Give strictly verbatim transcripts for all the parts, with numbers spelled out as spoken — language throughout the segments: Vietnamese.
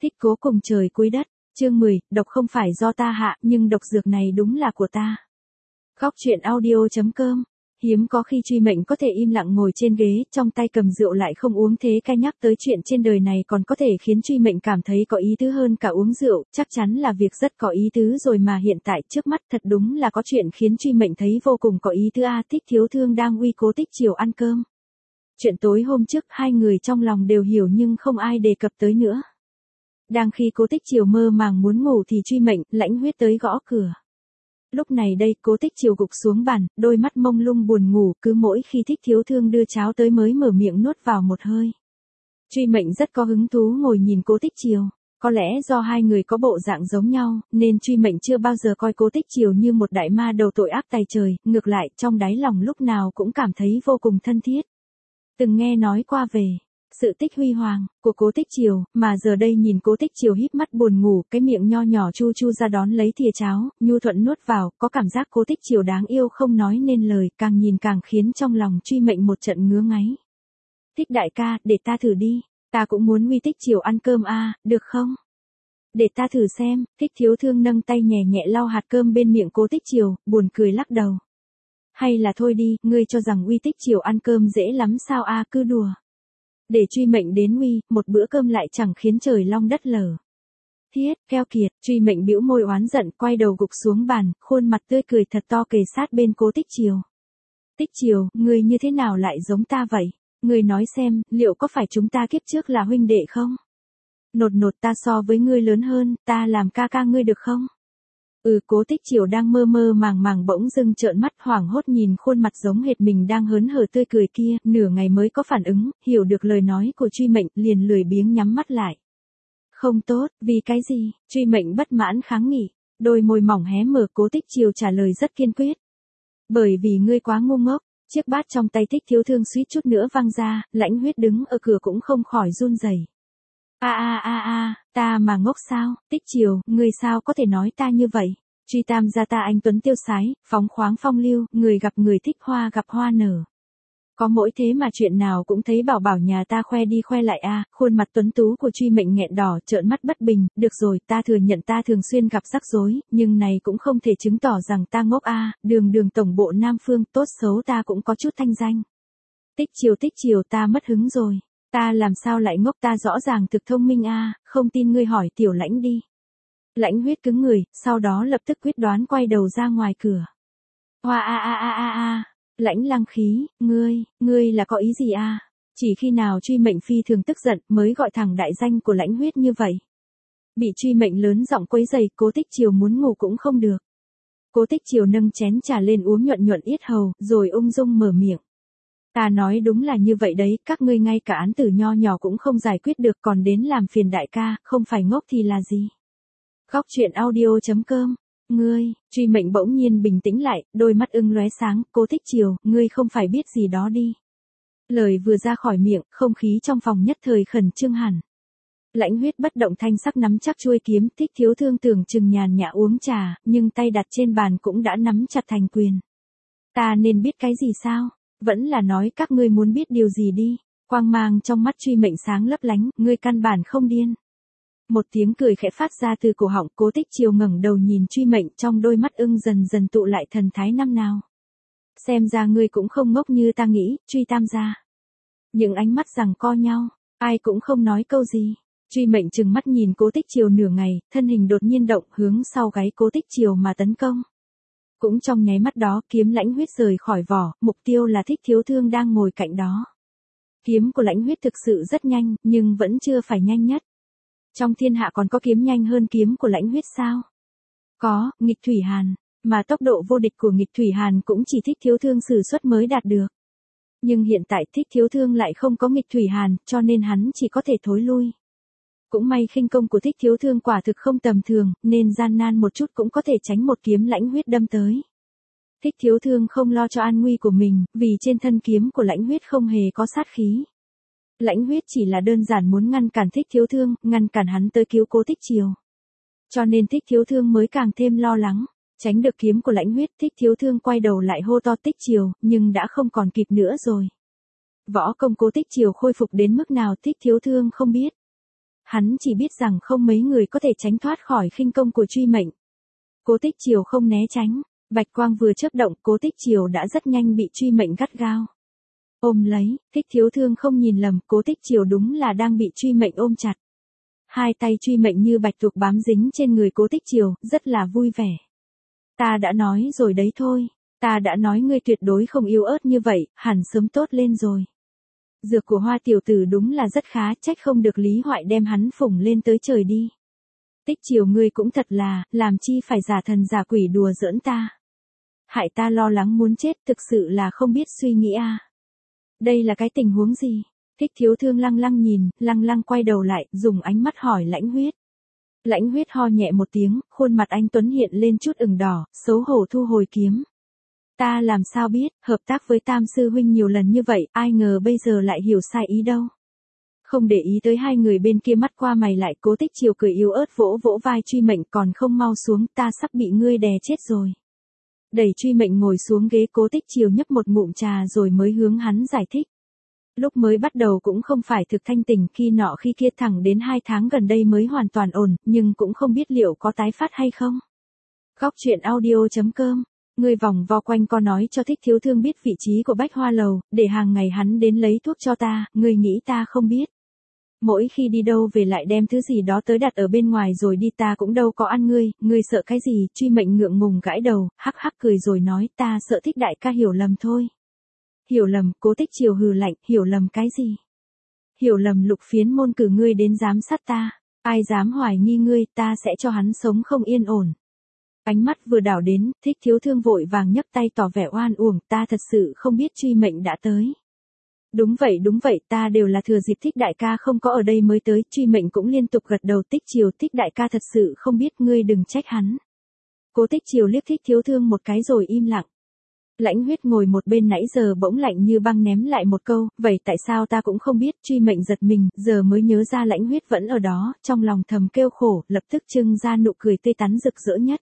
Thích cố cùng trời cuối đất, chương mười, độc không phải do ta hạ, nhưng độc dược này đúng là của ta. Góc truyện audio.com. Hiếm có khi Truy Mệnh có thể im lặng ngồi trên ghế, trong tay cầm rượu lại không uống, thế cái nhắc tới chuyện trên đời này còn có thể khiến Truy Mệnh cảm thấy có ý tứ hơn cả uống rượu, chắc chắn là việc rất có ý tứ rồi mà hiện tại trước mắt thật đúng là có chuyện khiến Truy Mệnh thấy vô cùng có ý tứ. A Thích Thiếu Thương đang uy Cố Tích Chiều ăn cơm. Chuyện tối hôm trước hai người trong lòng đều hiểu nhưng không ai đề cập tới nữa. Đang khi Cố Tích Chiều mơ màng muốn ngủ thì Truy Mệnh, Lãnh Huyết tới gõ cửa. Lúc này đây Cố Tích Chiều gục xuống bàn, đôi mắt mông lung buồn ngủ, cứ mỗi khi Thích Thiếu Thương đưa cháo tới mới mở miệng nuốt vào một hơi. Truy Mệnh rất có hứng thú ngồi nhìn Cố Tích Chiều. Có lẽ do hai người có bộ dạng giống nhau, nên Truy Mệnh chưa bao giờ coi Cố Tích Chiều như một đại ma đầu tội ác tày trời, ngược lại trong đáy lòng lúc nào cũng cảm thấy vô cùng thân thiết. Từng nghe nói qua về sự tích huy hoàng của Cố Tích Chiều, mà giờ đây nhìn Cố Tích Chiều híp mắt buồn ngủ, cái miệng nho nhỏ chu chu ra đón lấy thìa cháo, nhu thuận nuốt vào, có cảm giác Cố Tích Chiều đáng yêu không nói nên lời, càng nhìn càng khiến trong lòng Truy Mệnh một trận ngứa ngáy. Thích đại ca, để ta thử đi, ta cũng muốn uy Tích Chiều ăn cơm a, được không? Để ta thử xem. Thích Thiếu Thương nâng tay nhẹ nhẹ lau hạt cơm bên miệng Cố Tích Chiều, buồn cười lắc đầu. Hay là thôi đi, ngươi cho rằng uy Tích Chiều ăn cơm dễ lắm sao a, cứ đùa. Để Truy Mệnh đến uy, một bữa cơm lại chẳng khiến trời long đất lở. Thiết, keo kiệt. Truy Mệnh bĩu môi oán giận, quay đầu gục xuống bàn, khuôn mặt tươi cười thật to kề sát bên Cố Tích Chiều. Tích Chiều, ngươi như thế nào lại giống ta vậy? Ngươi nói xem, liệu có phải chúng ta kiếp trước là huynh đệ không? Nột nột, ta so với ngươi lớn hơn, ta làm ca ca ngươi được không? Ừ. Cố Tích Chiều đang mơ mơ màng màng bỗng dưng trợn mắt hoảng hốt nhìn khuôn mặt giống hệt mình đang hớn hở tươi cười kia, nửa ngày mới có phản ứng, hiểu được lời nói của Truy Mệnh, liền lười biếng nhắm mắt lại. Không tốt, vì cái gì? Truy Mệnh bất mãn kháng nghị, đôi môi mỏng hé mở. Cố Tích Chiều trả lời rất kiên quyết. Bởi vì ngươi quá ngu ngốc. Chiếc bát trong tay Thích Thiếu Thương suýt chút nữa văng ra, Lãnh Huyết đứng ở cửa cũng không khỏi run rẩy. A a a a, ta mà ngốc sao? Tích Chiều, ngươi sao có thể nói ta như vậy? Truy Tam gia ta anh tuấn tiêu sái, phóng khoáng phong lưu, người gặp người thích, hoa gặp hoa nở. Có mỗi thế mà chuyện nào cũng thấy bảo bảo nhà ta khoe đi khoe lại a. À, khuôn mặt tuấn tú của Truy Mệnh nghẹn đỏ, trợn mắt bất bình. Được rồi, ta thừa nhận ta thường xuyên gặp rắc rối, nhưng này cũng không thể chứng tỏ rằng ta ngốc a. À, đường đường tổng bộ Nam Phương, tốt xấu ta cũng có chút thanh danh. Tích Chiều Tích Chiều, ta mất hứng rồi. Ta làm sao lại ngốc, ta rõ ràng thực thông minh a. À, không tin ngươi hỏi Tiểu Lãnh đi. Lãnh Huyết cứng người, sau đó lập tức quyết đoán quay đầu ra ngoài cửa. Hoa a a a a a. Lãnh Lăng Khí, ngươi, ngươi là có ý gì a? À? Chỉ khi nào Truy Mệnh phi thường tức giận mới gọi thẳng đại danh của Lãnh Huyết như vậy. Bị Truy Mệnh lớn giọng quấy rầy, Cố Tích Chiều muốn ngủ cũng không được. Cố Tích Chiều nâng chén trà lên uống nhuận nhuận yết hầu, rồi ung dung mở miệng. Ta nói đúng là như vậy đấy, các ngươi ngay cả án tử nho nhỏ cũng không giải quyết được còn đến làm phiền đại ca, không phải ngốc thì là gì? Góc truyện audio.com. Ngươi, Truy Mệnh bỗng nhiên bình tĩnh lại, đôi mắt ưng lóe sáng. Cố Tích Chiều, ngươi không phải biết gì đó đi. Lời vừa ra khỏi miệng, không khí trong phòng nhất thời khẩn trương hẳn. Lãnh Huyết bất động thanh sắc nắm chắc chuôi kiếm. Thích Thiếu Thương tưởng chừng nhàn nhã uống trà, nhưng tay đặt trên bàn cũng đã nắm chặt thành quyền. Ta nên biết cái gì sao? Vẫn là nói các ngươi muốn biết điều gì đi. Quang mang trong mắt Truy Mệnh sáng lấp lánh, ngươi căn bản không điên. Một tiếng cười khẽ phát ra từ cổ họng. Cố Tích Chiều ngẩng đầu nhìn Truy Mệnh, trong đôi mắt ưng dần dần tụ lại thần thái năm nào. Xem ra ngươi cũng không ngốc như ta nghĩ, Truy Tam gia. Những ánh mắt giằng co nhau, ai cũng không nói câu gì. Truy Mệnh trừng mắt nhìn Cố Tích Chiều nửa ngày, thân hình đột nhiên động hướng sau gáy Cố Tích Chiều mà tấn công. Cũng trong nháy mắt đó, kiếm Lãnh Huyết rời khỏi vỏ, mục tiêu là Thích Thiếu Thương đang ngồi cạnh đó. Kiếm của Lãnh Huyết thực sự rất nhanh, nhưng vẫn chưa phải nhanh nhất. Trong thiên hạ còn có kiếm nhanh hơn kiếm của Lãnh Huyết sao? Có, Nghịch Thủy Hàn, mà tốc độ vô địch của Nghịch Thủy Hàn cũng chỉ Thích Thiếu Thương sử xuất mới đạt được. Nhưng hiện tại Thích Thiếu Thương lại không có Nghịch Thủy Hàn, cho nên hắn chỉ có thể thối lui. Cũng may khinh công của Thích Thiếu Thương quả thực không tầm thường, nên gian nan một chút cũng có thể tránh một kiếm Lãnh Huyết đâm tới. Thích Thiếu Thương không lo cho an nguy của mình, vì trên thân kiếm của Lãnh Huyết không hề có sát khí. Lãnh Huyết chỉ là đơn giản muốn ngăn cản Thích Thiếu Thương, ngăn cản hắn tới cứu Cố Tích Chiều. Cho nên Thích Thiếu Thương mới càng thêm lo lắng. Tránh được kiếm của Lãnh Huyết, Thích Thiếu Thương quay đầu lại hô to Tích Chiều, nhưng đã không còn kịp nữa rồi. Võ công Cố Tích Chiều khôi phục đến mức nào Thích Thiếu Thương không biết. Hắn chỉ biết rằng không mấy người có thể tránh thoát khỏi khinh công của Truy Mệnh. Cố Tích Triều không né tránh, bạch quang vừa chớp động, Cố Tích Triều đã rất nhanh bị Truy Mệnh gắt gao ôm lấy. Thích Thiếu Thương không nhìn lầm, Cố Tích Triều đúng là đang bị Truy Mệnh ôm chặt. Hai tay Truy Mệnh như bạch tuộc bám dính trên người Cố Tích Triều, rất là vui vẻ. Ta đã nói rồi đấy thôi, ta đã nói ngươi tuyệt đối không yếu ớt như vậy, hẳn sớm tốt lên rồi. Dược của Hoa tiểu tử đúng là rất khá, trách không được Lý Hoại đem hắn phủng lên tới trời đi. Tích Triều ngươi cũng thật là, làm chi phải giả thần giả quỷ đùa giỡn ta. Hại ta lo lắng muốn chết, thực sự là không biết suy nghĩ a. À. Đây là cái tình huống gì? Thích Thiếu Thương lăng lăng nhìn, lăng lăng quay đầu lại, dùng ánh mắt hỏi Lãnh Huyết. Lãnh Huyết ho nhẹ một tiếng, khuôn mặt anh tuấn hiện lên chút ửng đỏ, xấu hổ thu hồi kiếm. Ta làm sao biết, hợp tác với Tam sư huynh nhiều lần như vậy, ai ngờ bây giờ lại hiểu sai ý đâu. Không để ý tới hai người bên kia, mắt qua mày lại, Cố Tích Triều cười yếu ớt vỗ vỗ vai Truy Mệnh, còn không mau xuống, ta sắp bị ngươi đè chết rồi. Đẩy Truy Mệnh ngồi xuống ghế, Cố Tích Triều nhấp một ngụm trà rồi mới hướng hắn giải thích. Lúc mới bắt đầu cũng không phải thực thanh tỉnh, khi nọ khi kia, thẳng đến hai tháng gần đây mới hoàn toàn ổn, nhưng cũng không biết liệu có tái phát hay không. Góc truyện audio chấm com. Ngươi vòng vo quanh co nói cho Thích Thiếu Thương biết vị trí của Bách Hoa Lầu, để hàng ngày hắn đến lấy thuốc cho ta, ngươi nghĩ ta không biết. Mỗi khi đi đâu về lại đem thứ gì đó tới đặt ở bên ngoài rồi đi, ta cũng đâu có ăn ngươi, ngươi sợ cái gì? Truy Mệnh ngượng ngùng gãi đầu, hắc hắc cười rồi nói, ta sợ Thích đại ca hiểu lầm thôi. Hiểu lầm? Cố Tích Triều hừ lạnh, hiểu lầm cái gì? Hiểu lầm Lục Phiến môn cử ngươi đến giám sát ta, ai dám hoài nghi ngươi, ta sẽ cho hắn sống không yên ổn. Ánh mắt vừa đảo đến, Thích Thiếu Thương vội vàng nhấc tay tỏ vẻ oan uổng, ta thật sự không biết Truy Mệnh đã tới. Đúng vậy đúng vậy, ta đều là thừa dịp Thích đại ca không có ở đây mới tới. Truy Mệnh cũng liên tục gật đầu. Tích Triều, Thích đại ca thật sự không biết, ngươi đừng trách hắn. Cố Tích Triều liếc Thích Thiếu Thương một cái rồi im lặng. Lãnh Huyết ngồi một bên nãy giờ bỗng lạnh như băng ném lại một câu, vậy tại sao ta cũng không biết? Truy Mệnh giật mình, giờ mới nhớ ra Lãnh Huyết vẫn ở đó, trong lòng thầm kêu khổ, lập tức trưng ra nụ cười tươi tắn rực rỡ nhất.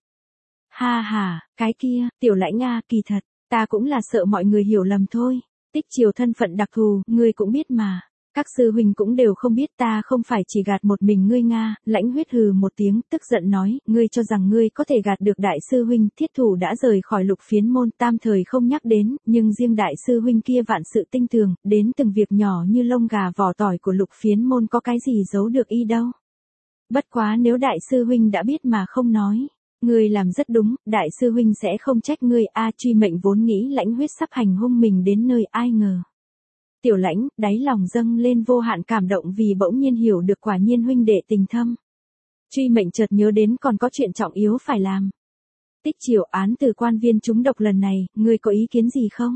Ha ha, cái kia, Tiểu Lãnh a, kỳ thật, ta cũng là sợ mọi người hiểu lầm thôi. Tích Triều thân phận đặc thù, ngươi cũng biết mà. Các sư huynh cũng đều không biết, ta không phải chỉ gạt một mình ngươi nga. Lãnh Huyết hừ một tiếng, tức giận nói, ngươi cho rằng ngươi có thể gạt được đại sư huynh? Thiết Thủ đã rời khỏi Lục Phiến môn, tam thời không nhắc đến, nhưng riêng đại sư huynh kia vạn sự tinh tường, đến từng việc nhỏ như lông gà vỏ tỏi của Lục Phiến môn có cái gì giấu được y đâu. Bất quá nếu đại sư huynh đã biết mà không nói, ngươi làm rất đúng, đại sư huynh sẽ không trách ngươi. A Truy Mệnh vốn nghĩ Lãnh Huyết sắp hành hung mình đến nơi, ai ngờ. Tiểu Lãnh, đáy lòng dâng lên vô hạn cảm động vì bỗng nhiên hiểu được quả nhiên huynh đệ tình thâm. Truy Mệnh chợt nhớ đến còn có chuyện trọng yếu phải làm. Tích Triều, án từ quan viên trúng độc lần này, ngươi có ý kiến gì không?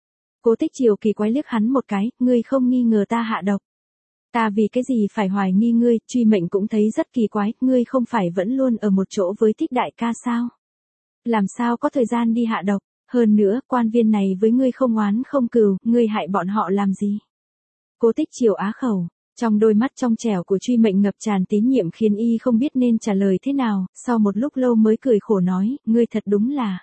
Cố Tích Triều kỳ quái liếc hắn một cái, ngươi không nghi ngờ ta hạ độc. Ta vì cái gì phải hoài nghi ngươi? Truy Mệnh cũng thấy rất kỳ quái, ngươi không phải vẫn luôn ở một chỗ với Thích đại ca sao? Làm sao có thời gian đi hạ độc? Hơn nữa, quan viên này với ngươi không oán không cừu, ngươi hại bọn họ làm gì? Cố Tích Triều á khẩu, trong đôi mắt trong trẻo của Truy Mệnh ngập tràn tín nhiệm khiến y không biết nên trả lời thế nào, sau một lúc lâu mới cười khổ nói, ngươi thật đúng là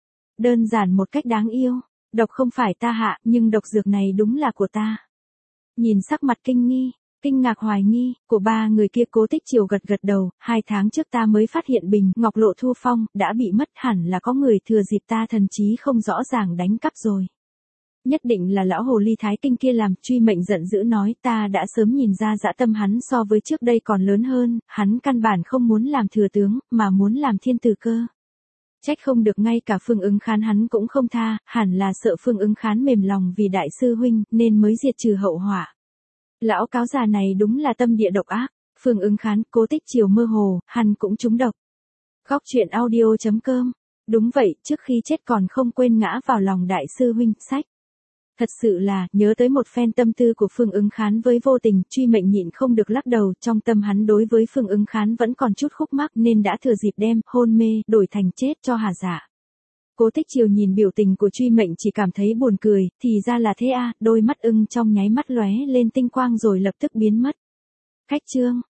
đơn giản một cách đáng yêu, độc không phải ta hạ, nhưng độc dược này đúng là của ta. Nhìn sắc mặt kinh nghi, kinh ngạc hoài nghi, của ba người kia, Cố Tích Triều gật gật đầu, hai tháng trước ta mới phát hiện Bình Ngọc Lộ Thu Phong đã bị mất, hẳn là có người thừa dịp ta thần trí không rõ ràng đánh cắp rồi. Nhất định là lão hồ ly Thái Kinh kia làm. Truy Mệnh giận dữ nói, ta đã sớm nhìn ra dã tâm hắn so với trước đây còn lớn hơn, hắn căn bản không muốn làm thừa tướng, mà muốn làm thiên tử cơ. Trách không được ngay cả Phương Ứng Khán hắn cũng không tha, hẳn là sợ Phương Ứng Khán mềm lòng vì đại sư huynh, nên mới diệt trừ hậu họa. Lão cáo già này đúng là tâm địa độc ác. Phương Ứng Khán, Cố Tích Triều mơ hồ, hắn cũng trúng độc. Góc truyện audio chấm com. Đúng vậy, trước khi chết còn không quên ngã vào lòng đại sư huynh. Sách. Thật sự là, nhớ tới một phen tâm tư của Phương Ứng Khán với Vô Tình, Truy Mệnh nhịn không được lắc đầu, trong tâm hắn đối với Phương Ứng Khán vẫn còn chút khúc mắc nên đã thừa dịp đem hôn mê đổi thành chết cho hà dạ. Cố Tích Triều nhìn biểu tình của Truy Mệnh chỉ cảm thấy buồn cười, thì ra là thế a, đôi mắt ưng trong nháy mắt lóe lên tinh quang rồi lập tức biến mất. Khách trương.